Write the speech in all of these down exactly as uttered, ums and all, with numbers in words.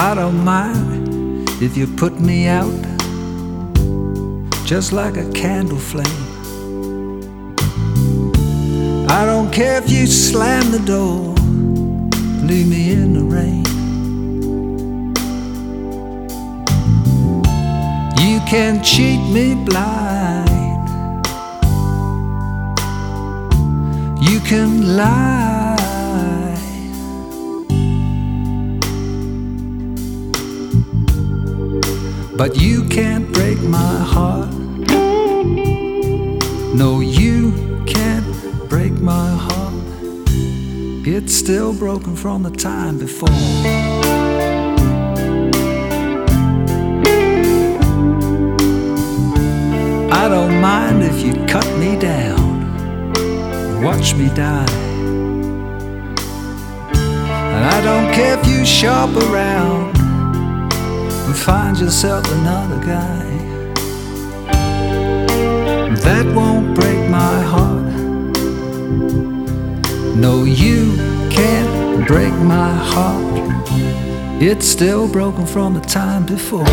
I don't mind if you put me out, just like a candle flame. I don't care if you slam the door, leave me in the rain. You can cheat me blind, you can lie, but you can't break my heart. No, you can't break my heart. It's still broken from the time before. I don't mind if you cut me down, watch me die. And I don't care if you shop around and find yourself another guy. That won't break my heart. No, you can't break my heart. It's still broken from the time before.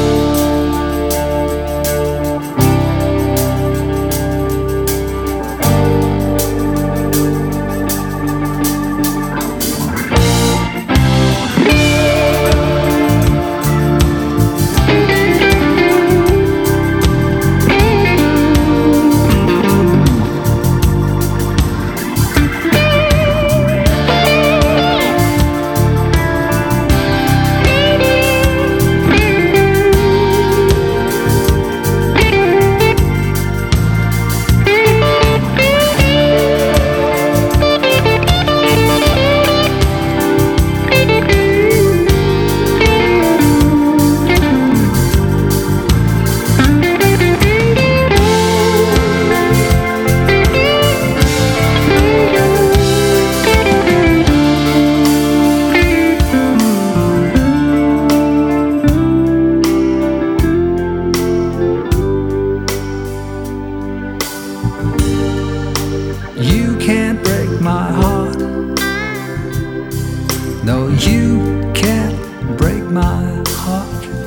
You can't break my heart. No, you can't break my heart.